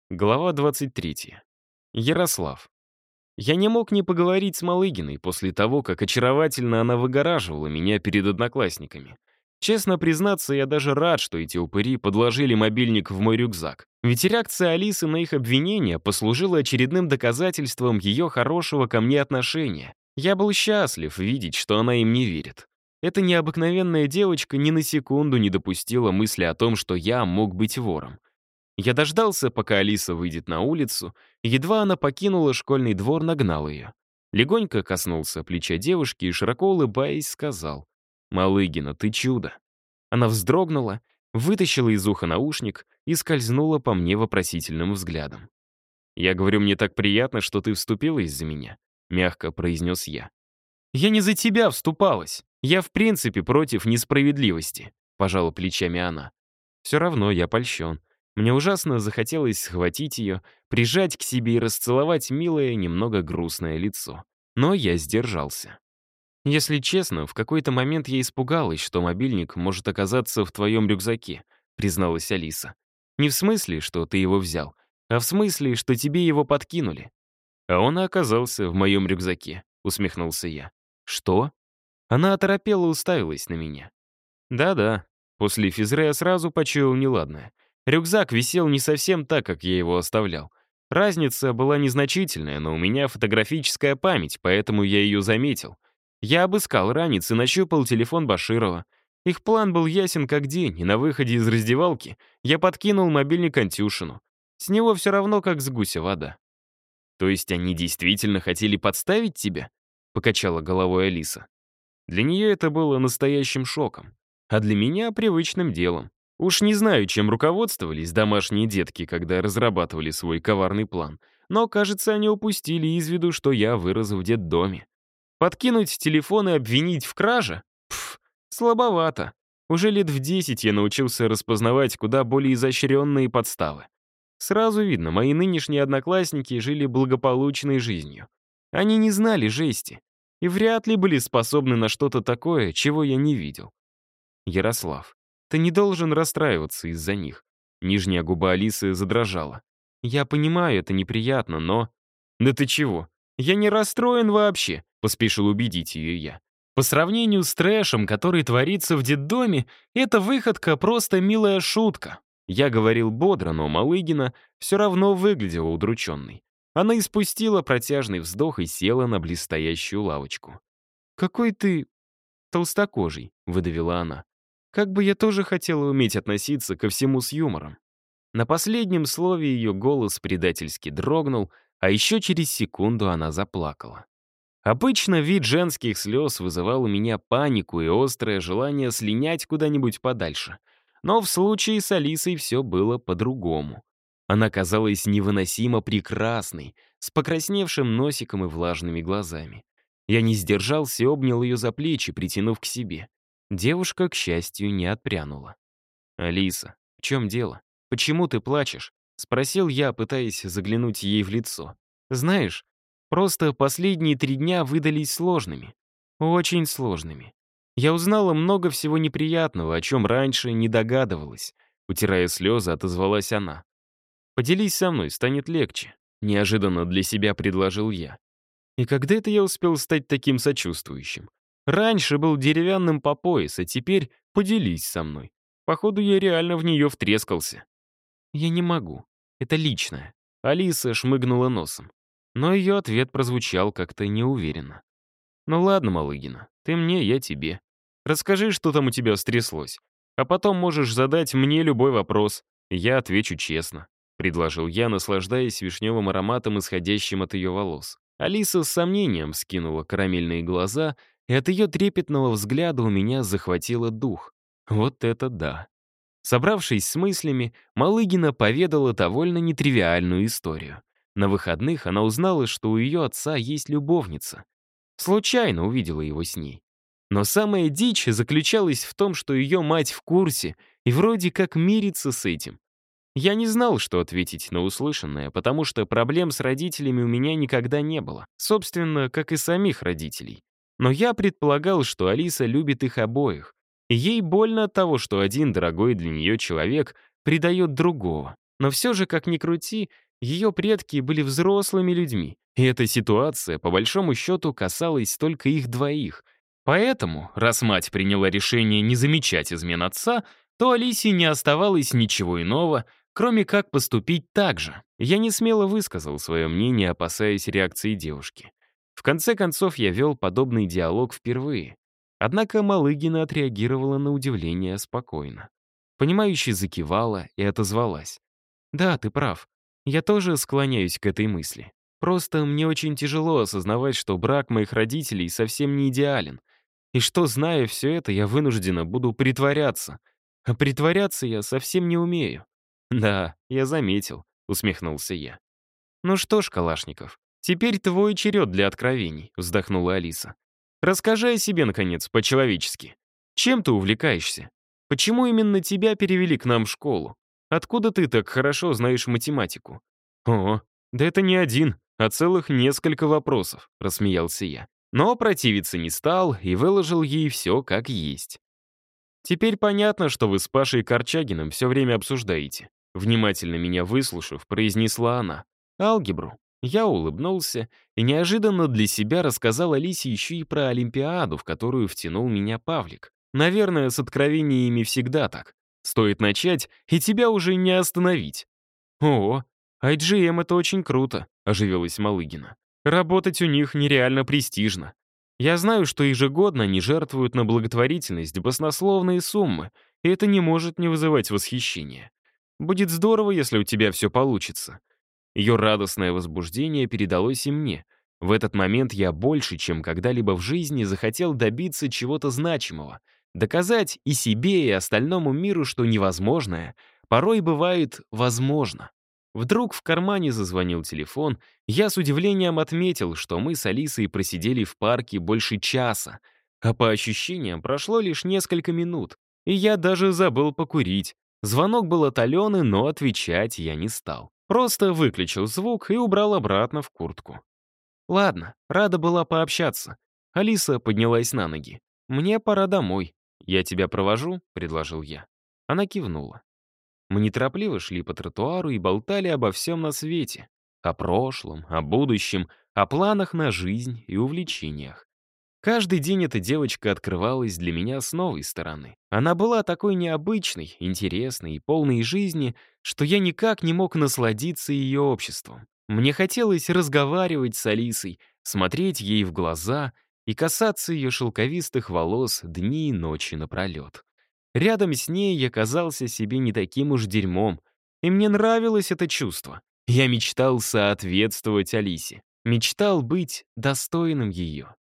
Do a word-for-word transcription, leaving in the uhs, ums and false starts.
Глава двадцать третья. Ярослав. Я не мог не поговорить с Малыгиной после того, как очаровательно она выгораживала меня перед одноклассниками. Честно признаться, я даже рад, что эти упыри подложили мобильник в мой рюкзак. Ведь реакция Алисы на их обвинения послужила очередным доказательством ее хорошего ко мне отношения. Я был счастлив видеть, что она им не верит. Эта необыкновенная девочка ни на секунду не допустила мысли о том, что я мог быть вором. Я дождался, пока Алиса выйдет на улицу, и едва она покинула школьный двор, нагнал ее. Легонько коснулся плеча девушки и, широко улыбаясь, сказал: «Малыгина, ты чудо». Она вздрогнула, вытащила из уха наушник и скользнула по мне вопросительным взглядом. «Я говорю, мне так приятно, что ты вступилась за меня», — мягко произнес я. «Я не за тебя вступалась. Я в принципе против несправедливости», — пожала плечами она. «Все равно я польщен. Мне ужасно захотелось схватить ее, прижать к себе и расцеловать милое, немного грустное лицо. Но я сдержался. Если честно, в какой-то момент я испугалась, что мобильник может оказаться в твоем рюкзаке», — призналась Алиса. «Не в смысле, что ты его взял, а в смысле, что тебе его подкинули». «А он и оказался в моем рюкзаке», — усмехнулся я. «Что?» Она оторопела уставилась на меня. «Да-да, после физры я сразу почуял неладное. Рюкзак висел не совсем так, как я его оставлял. Разница была незначительная, но у меня фотографическая память, поэтому я ее заметил. Я обыскал ранец и нащупал телефон Баширова. Их план был ясен как день, и на выходе из раздевалки я подкинул мобильник Антюшину. С него все равно, как с гуся вода. «То есть они действительно хотели подставить тебя?» — покачала головой Алиса. Для нее это было настоящим шоком, а для меня — привычным делом. Уж не знаю, чем руководствовались домашние детки, когда разрабатывали свой коварный план, но, кажется, они упустили из виду, что я вырос в детдоме. Подкинуть телефон и обвинить в краже? Пф, слабовато. Уже лет в десять я научился распознавать куда более изощренные подставы. Сразу видно, мои нынешние одноклассники жили благополучной жизнью. Они не знали жести и вряд ли были способны на что-то такое, чего я не видел. Ярослав, ты не должен расстраиваться из-за них. Нижняя губа Алисы задрожала. Я понимаю, это неприятно, но... Да ты чего? Я не расстроен вообще, поспешил убедить ее я. По сравнению с трэшем, который творится в детдоме, эта выходка просто милая шутка. Я говорил бодро, но Малыгина все равно выглядела удрученной. Она испустила протяжный вздох и села на близстоящую лавочку. «Какой ты толстокожий», — выдавила она. «Как бы я тоже хотела уметь относиться ко всему с юмором». На последнем слове ее голос предательски дрогнул, а еще через секунду она заплакала. Обычно вид женских слез вызывал у меня панику и острое желание слинять куда-нибудь подальше. Но в случае с Алисой все было по-другому. Она казалась невыносимо прекрасной, с покрасневшим носиком и влажными глазами. Я не сдержался и обнял ее за плечи, притянув к себе. Девушка, к счастью, не отпрянула. «Алиса, в чем дело? Почему ты плачешь?» — спросил я, пытаясь заглянуть ей в лицо. «Знаешь, просто последние три дня выдались сложными. Очень сложными. Я узнала много всего неприятного, о чем раньше не догадывалась». Утирая слезы, отозвалась она. «Поделись со мной, станет легче», — неожиданно для себя предложил я. И когда это я успел стать таким сочувствующим? Раньше был деревянным по пояс, а теперь поделись со мной. Походу, я реально в нее втрескался. Я не могу. Это личное. Алиса шмыгнула носом. Но ее ответ прозвучал как-то неуверенно. «Ну ладно, Малыгина, ты мне, я тебе. Расскажи, что там у тебя стряслось. А потом можешь задать мне любой вопрос. Я отвечу честно», — предложил я, наслаждаясь вишневым ароматом, исходящим от ее волос. Алиса с сомнением скинула карамельные глаза, и от ее трепетного взгляда у меня захватило дух. Вот это да. Собравшись с мыслями, Малыгина поведала довольно нетривиальную историю. На выходных она узнала, что у ее отца есть любовница. Случайно увидела его с ней. Но самая дичь заключалась в том, что ее мать в курсе и вроде как мирится с этим. Я не знал, что ответить на услышанное, потому что проблем с родителями у меня никогда не было. Собственно, как и самих родителей. Но я предполагал, что Алиса любит их обоих. И ей больно от того, что один дорогой для нее человек предает другого. Но все же, как ни крути, ее предки были взрослыми людьми, и эта ситуация, по большому счету, касалась только их двоих. Поэтому, раз мать приняла решение не замечать измен отца, то Алисе не оставалось ничего иного, кроме как поступить так же. Я не смело высказал свое мнение, опасаясь реакции девушки. В конце концов, я вел подобный диалог впервые. Однако Малыгина отреагировала на удивление спокойно. Понимающе закивала и отозвалась. «Да, ты прав. Я тоже склоняюсь к этой мысли. Просто мне очень тяжело осознавать, что брак моих родителей совсем не идеален. И что, зная все это, я вынуждена буду притворяться. А притворяться я совсем не умею». «Да, я заметил», — усмехнулся я. «Ну что ж, Калашников, теперь твой черед для откровений», — вздохнула Алиса. «Расскажи о себе, наконец, по-человечески. Чем ты увлекаешься? Почему именно тебя перевели к нам в школу? Откуда ты так хорошо знаешь математику?» «О, да это не один, а целых несколько вопросов», — рассмеялся я. Но противиться не стал и выложил ей все как есть. «Теперь понятно, что вы с Пашей Корчагиным все время обсуждаете», — внимательно меня выслушав, произнесла она. «Алгебру». Я улыбнулся и неожиданно для себя рассказал Алисе еще и про Олимпиаду, в которую втянул меня Павлик. Наверное, с откровениями всегда так. Стоит начать, и тебя уже не остановить. «О, ай джи эм — это очень круто», — оживилась Малыгина. «Работать у них нереально престижно. Я знаю, что ежегодно они жертвуют на благотворительность баснословные суммы, и это не может не вызывать восхищения. Будет здорово, если у тебя все получится». Ее радостное возбуждение передалось и мне. В этот момент я больше, чем когда-либо в жизни, захотел добиться чего-то значимого, доказать и себе, и остальному миру, что невозможное порой бывает возможно. Вдруг в кармане зазвонил телефон, я с удивлением отметил, что мы с Алисой просидели в парке больше часа, а по ощущениям прошло лишь несколько минут, и я даже забыл покурить. Звонок был от Алены, но отвечать я не стал. Просто выключил звук и убрал обратно в куртку. «Ладно, рада была пообщаться». Алиса поднялась на ноги. «Мне пора домой. Я тебя провожу?» — предложил я. Она кивнула. Мы неторопливо шли по тротуару и болтали обо всем на свете. О прошлом, о будущем, о планах на жизнь и увлечениях. Каждый день эта девочка открывалась для меня с новой стороны. Она была такой необычной, интересной и полной жизни, что я никак не мог насладиться ее обществом. Мне хотелось разговаривать с Алисой, смотреть ей в глаза и касаться ее шелковистых волос дни и ночи напролет. Рядом с ней я казался себе не таким уж дерьмом, и мне нравилось это чувство. Я мечтал соответствовать Алисе, мечтал быть достойным ее.